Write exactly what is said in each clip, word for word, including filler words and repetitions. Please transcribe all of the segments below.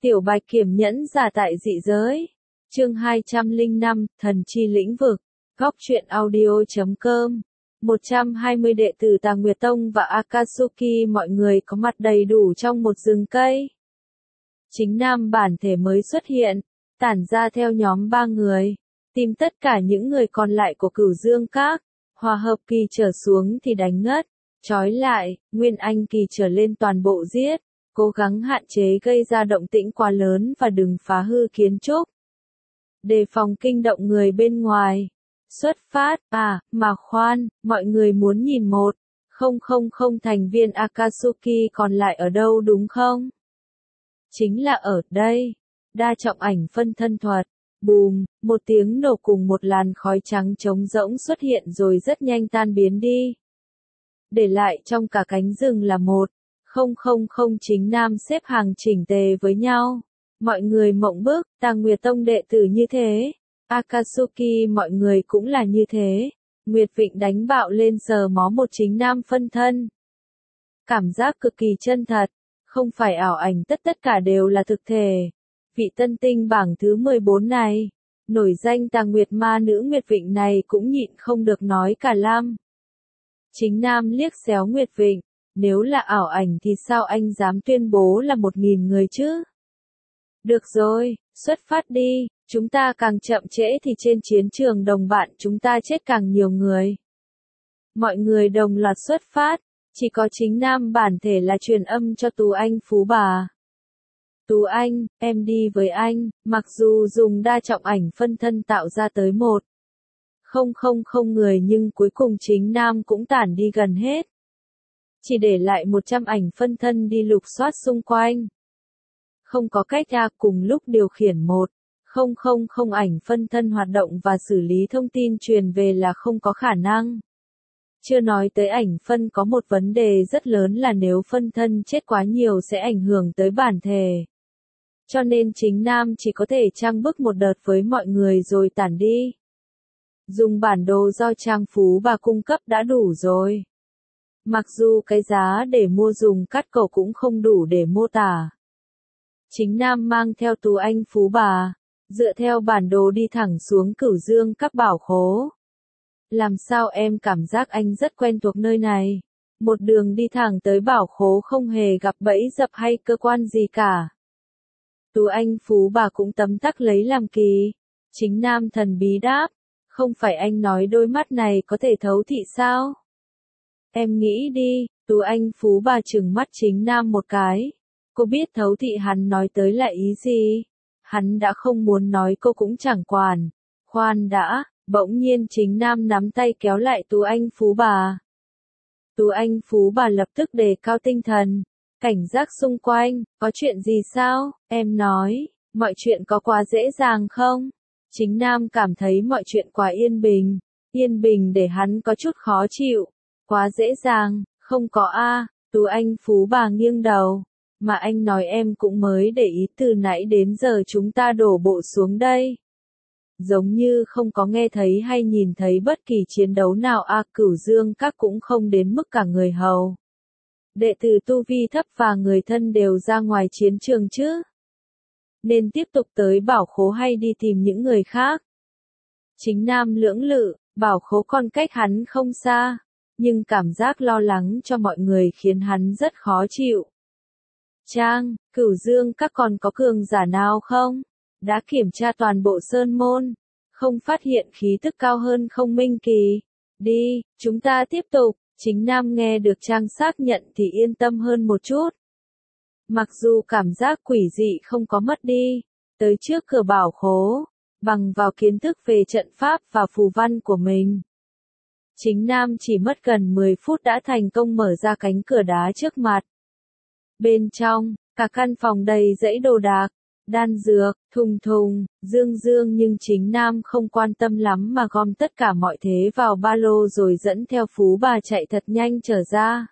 Tiểu Bạch Kiểm nhẫn giả tại dị giới. Chương hai trăm lẻ năm, Thần chi lĩnh vực. Góc truyện audio chấm com. một trăm hai mươi đệ tử Tà Nguyệt Tông và Akatsuki mọi người có mặt đầy đủ trong một rừng cây. Chính Nam bản thể mới xuất hiện, tản ra theo nhóm ba người, tìm tất cả những người còn lại của Cửu Dương Các, hòa hợp kỳ trở xuống thì đánh ngất, trói lại, Nguyên Anh kỳ trở lên toàn bộ giết, cố gắng hạn chế gây ra động tĩnh quá lớn và đừng phá hư kiến trúc. Đề phòng kinh động người bên ngoài. Xuất phát, à, mà khoan, mọi người muốn nhìn một, không không không thành viên Akatsuki còn lại ở đâu đúng không? Chính là ở đây. Đa trọng ảnh phân thân thuật. Bùm, một tiếng nổ cùng một làn khói trắng trống rỗng xuất hiện rồi rất nhanh tan biến đi. Để lại trong cả cánh rừng là một, không không không chính nam xếp hàng chỉnh tề với nhau. Mọi người mộng bức, Tà Nguyệt Tông đệ tử như thế. Akatsuki mọi người cũng là như thế. Nguyệt Vịnh đánh bạo lên sờ mó một chính nam phân thân. Cảm giác cực kỳ chân thật. Không phải ảo ảnh, tất tất cả đều là thực thể. Vị tân tinh bảng thứ mười bốn này, nổi danh Tà Nguyệt ma nữ Nguyệt Vịnh này cũng nhịn không được nói cả lam. Chính nam liếc xéo Nguyệt Vịnh, nếu là ảo ảnh thì sao anh dám tuyên bố là một nghìn người chứ? Được rồi, xuất phát đi, chúng ta càng chậm trễ thì trên chiến trường đồng bạn chúng ta chết càng nhiều người. Mọi người đồng loạt xuất phát, chỉ có chính nam bản thể là truyền âm cho Tú Anh Phú Bà. Tú Anh, em đi với anh, mặc dù dùng đa trọng ảnh phân thân tạo ra tới một. Không không không người nhưng cuối cùng chính nam cũng tản đi gần hết. Chỉ để lại một trăm ảnh phân thân đi lục soát xung quanh. Không có cách ra cùng lúc điều khiển một, không không không ảnh phân thân hoạt động và xử lý thông tin truyền về là không có khả năng. Chưa nói tới ảnh phân có một vấn đề rất lớn là nếu phân thân chết quá nhiều sẽ ảnh hưởng tới bản thể. Cho nên chính nam chỉ có thể trang bức một đợt với mọi người rồi tản đi. Dùng bản đồ do Trang Phú Bà cung cấp đã đủ rồi. Mặc dù cái giá để mua dùng cắt cầu cũng không đủ để mô tả. Chính nam mang theo Tú Anh Phú Bà, dựa theo bản đồ đi thẳng xuống Cửu Dương Các bảo khố. Làm sao em cảm giác anh rất quen thuộc nơi này? Một đường đi thẳng tới bảo khố không hề gặp bẫy dập hay cơ quan gì cả. Tú Anh Phú Bà cũng tấm tắc lấy làm kỳ. Chính nam thần bí đáp, không phải anh nói đôi mắt này có thể thấu thị sao? Em nghĩ đi, Tú Anh Phú Bà trừng mắt chính nam một cái. Cô biết thấu thị hắn nói tới là ý gì? Hắn đã không muốn nói cô cũng chẳng quản. Khoan đã, bỗng nhiên chính nam nắm tay kéo lại Tú Anh Phú Bà. Tú Anh Phú Bà lập tức đề cao tinh thần, cảnh giác xung quanh, có chuyện gì sao? Em nói, mọi chuyện có quá dễ dàng không? Chính nam cảm thấy mọi chuyện quá yên bình, yên bình để hắn có chút khó chịu. Quá dễ dàng, không có a. Tú Anh Phú Bà nghiêng đầu. Mà anh nói em cũng mới để ý từ nãy đến giờ chúng ta đổ bộ xuống đây. Giống như không có nghe thấy hay nhìn thấy bất kỳ chiến đấu nào a. Cửu Dương Các cũng không đến mức cả người hầu. Đệ tử tu vi thấp và người thân đều ra ngoài chiến trường chứ. Nên tiếp tục tới bảo khố hay đi tìm những người khác. Chính nam lưỡng lự, bảo khố còn cách hắn không xa. Nhưng cảm giác lo lắng cho mọi người khiến hắn rất khó chịu. Trang, Cửu Dương Các còn có cường giả nào không? Đã kiểm tra toàn bộ sơn môn, không phát hiện khí tức cao hơn không minh kỳ. Đi, chúng ta tiếp tục. Chính nam nghe được Trang xác nhận thì yên tâm hơn một chút. Mặc dù cảm giác quỷ dị không có mất đi, tới trước cửa bảo khố, bằng vào kiến thức về trận pháp và phù văn của mình. Chính nam chỉ mất gần mười phút đã thành công mở ra cánh cửa đá trước mặt. Bên trong, cả căn phòng đầy dãy đồ đạc, đan dược, thùng thùng, dương dương nhưng chính nam không quan tâm lắm mà gom tất cả mọi thế vào ba lô rồi dẫn theo Phú Bà chạy thật nhanh trở ra.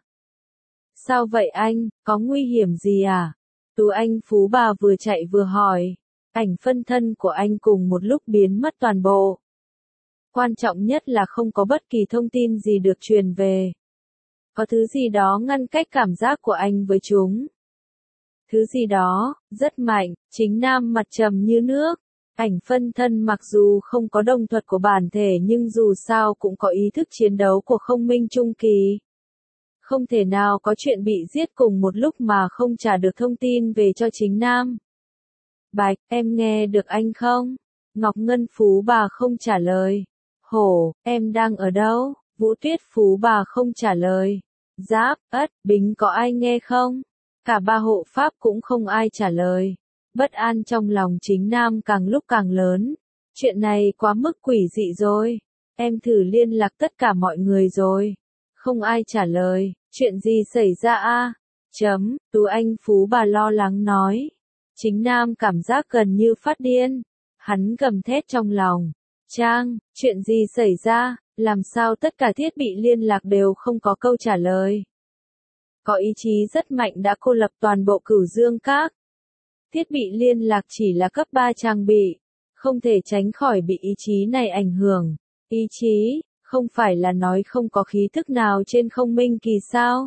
Sao vậy anh, có nguy hiểm gì à? Tú Anh Phú Bà vừa chạy vừa hỏi. Ảnh phân thân của anh cùng một lúc biến mất toàn bộ. Quan trọng nhất là không có bất kỳ thông tin gì được truyền về. Có thứ gì đó ngăn cách cảm giác của anh với chúng. Thứ gì đó, rất mạnh, chính nam mặt trầm như nước. Ảnh phân thân mặc dù không có đồng thuật của bản thể nhưng dù sao cũng có ý thức chiến đấu của không minh trung kỳ. Không thể nào có chuyện bị giết cùng một lúc mà không trả được thông tin về cho chính nam. Bạch, em nghe được anh không? Ngọc Ngân Phú Bà không trả lời. Hổ, em đang ở đâu? Vũ Tuyết Phú Bà không trả lời. Giáp, Ất, Bính có ai nghe không? Cả ba hộ pháp cũng không ai trả lời. Bất an trong lòng chính nam càng lúc càng lớn. Chuyện này quá mức quỷ dị rồi. Em thử liên lạc tất cả mọi người rồi. Không ai trả lời. Chuyện gì xảy ra a? Chấm, Tú Anh Phú Bà lo lắng nói. Chính nam cảm giác gần như phát điên. Hắn gầm thét trong lòng. Trang, chuyện gì xảy ra? Làm sao tất cả thiết bị liên lạc đều không có câu trả lời? Có ý chí rất mạnh đã cô lập toàn bộ Cửu Dương Các. Thiết bị liên lạc chỉ là cấp ba trang bị, không thể tránh khỏi bị ý chí này ảnh hưởng. Ý chí, không phải là nói không có khí thức nào trên không minh kỳ sao?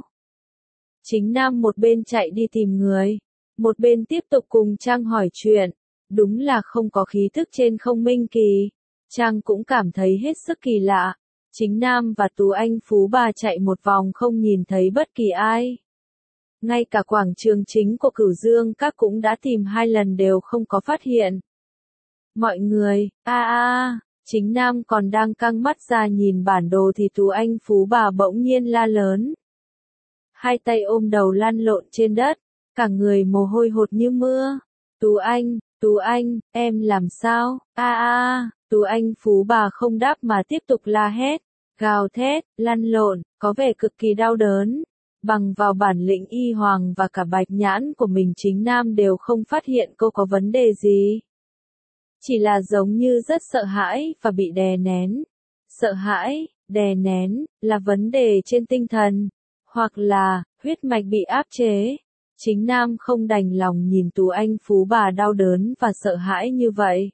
Chính nam một bên chạy đi tìm người, một bên tiếp tục cùng Trang hỏi chuyện. Đúng là không có khí thức trên không minh kỳ. Trang cũng cảm thấy hết sức kỳ lạ. Chính nam và Tú Anh Phú Bà chạy một vòng không nhìn thấy bất kỳ ai. Ngay cả quảng trường chính của Cửu Dương Các cũng đã tìm hai lần đều không có phát hiện. Mọi người, a a, chính nam còn đang căng mắt ra nhìn bản đồ thì Tú Anh Phú Bà bỗng nhiên la lớn. Hai tay ôm đầu lăn lộn trên đất, cả người mồ hôi hột như mưa. Tú Anh, Tú Anh, em làm sao? A a, Tú Anh Phú Bà không đáp mà tiếp tục la hét, gào thét, lăn lộn, có vẻ cực kỳ đau đớn. Bằng vào bản lĩnh y hoàng và cả bạch nhãn của mình chính nam đều không phát hiện cô có vấn đề gì. Chỉ là giống như rất sợ hãi và bị đè nén. Sợ hãi, đè nén, là vấn đề trên tinh thần, hoặc là huyết mạch bị áp chế. Chính nam không đành lòng nhìn Tú Anh Phú Bà đau đớn và sợ hãi như vậy.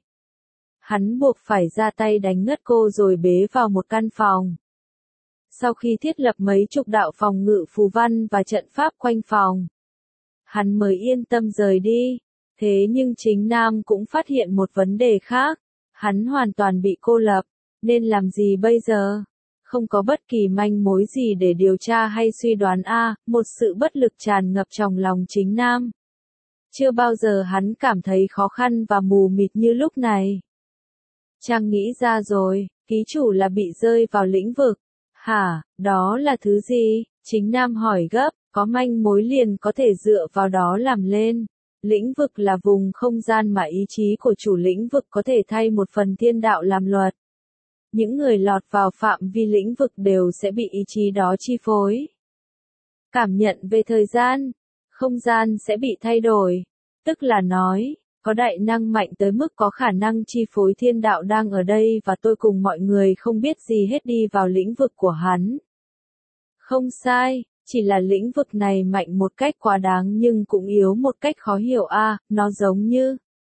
Hắn buộc phải ra tay đánh ngất cô rồi bế vào một căn phòng. Sau khi thiết lập mấy chục đạo phòng ngự phù văn và trận pháp quanh phòng, hắn mới yên tâm rời đi. Thế nhưng chính nam cũng phát hiện một vấn đề khác. Hắn hoàn toàn bị cô lập. Nên làm gì bây giờ? Không có bất kỳ manh mối gì để điều tra hay suy đoán a, một sự bất lực tràn ngập trong lòng chính nam. Chưa bao giờ hắn cảm thấy khó khăn và mù mịt như lúc này. Trang nghĩ ra rồi, ký chủ là bị rơi vào lĩnh vực. Hả, đó là thứ gì? Chính nam hỏi gấp, có manh mối liền có thể dựa vào đó làm lên. Lĩnh vực là vùng không gian mà ý chí của chủ lĩnh vực có thể thay một phần thiên đạo làm luật. Những người lọt vào phạm vi lĩnh vực đều sẽ bị ý chí đó chi phối. Cảm nhận về thời gian, không gian sẽ bị thay đổi. Tức là nói, có đại năng mạnh tới mức có khả năng chi phối thiên đạo đang ở đây và tôi cùng mọi người không biết gì hết đi vào lĩnh vực của hắn. Không sai, chỉ là lĩnh vực này mạnh một cách quá đáng nhưng cũng yếu một cách khó hiểu a, à, nó giống như.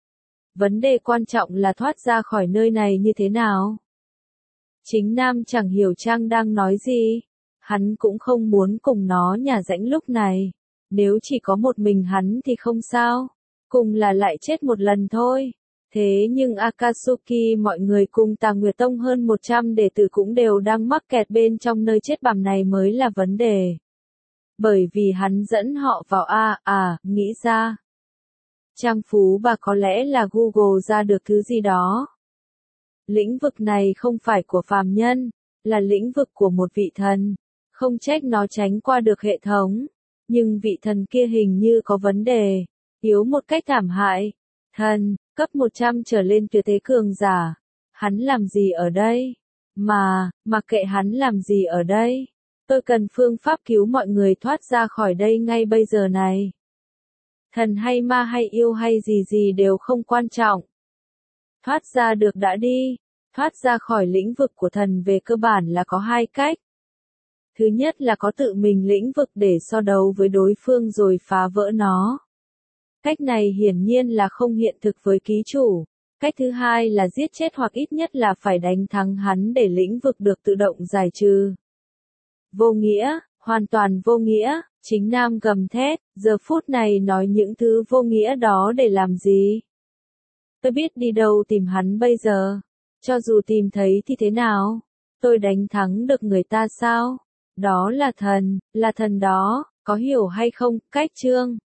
Vấn đề quan trọng là thoát ra khỏi nơi này như thế nào? Chính nam chẳng hiểu Trang đang nói gì. Hắn cũng không muốn cùng nó nhả rãnh lúc này. Nếu chỉ có một mình hắn thì không sao. Cùng là lại chết một lần thôi. Thế nhưng Akatsuki mọi người cùng Tà Nguyệt Tông hơn một trăm đệ tử cũng đều đang mắc kẹt bên trong nơi chết bằm này mới là vấn đề. Bởi vì hắn dẫn họ vào a, à, nghĩ ra. Trang Phú Bà có lẽ là Google ra được thứ gì đó. Lĩnh vực này không phải của phàm nhân, là lĩnh vực của một vị thần. Không trách nó tránh qua được hệ thống. Nhưng vị thần kia hình như có vấn đề. Yếu một cách thảm hại. Thần, cấp một trăm trở lên tuyệt thế cường giả. Hắn làm gì ở đây? Mà, mặc kệ hắn làm gì ở đây. Tôi cần phương pháp cứu mọi người thoát ra khỏi đây ngay bây giờ này. Thần hay ma hay yêu hay gì gì đều không quan trọng. Thoát ra được đã đi. Thoát ra khỏi lĩnh vực của thần về cơ bản là có hai cách. Thứ nhất là có tự mình lĩnh vực để so đấu với đối phương rồi phá vỡ nó. Cách này hiển nhiên là không hiện thực với ký chủ. Cách thứ hai là giết chết hoặc ít nhất là phải đánh thắng hắn để lĩnh vực được tự động giải trừ. Vô nghĩa, hoàn toàn vô nghĩa, Chính Nam gầm thét, giờ phút này nói những thứ vô nghĩa đó để làm gì? Tôi biết đi đâu tìm hắn bây giờ. Cho dù tìm thấy thì thế nào? Tôi đánh thắng được người ta sao? Đó là thần, là thần đó, có hiểu hay không? Cách chương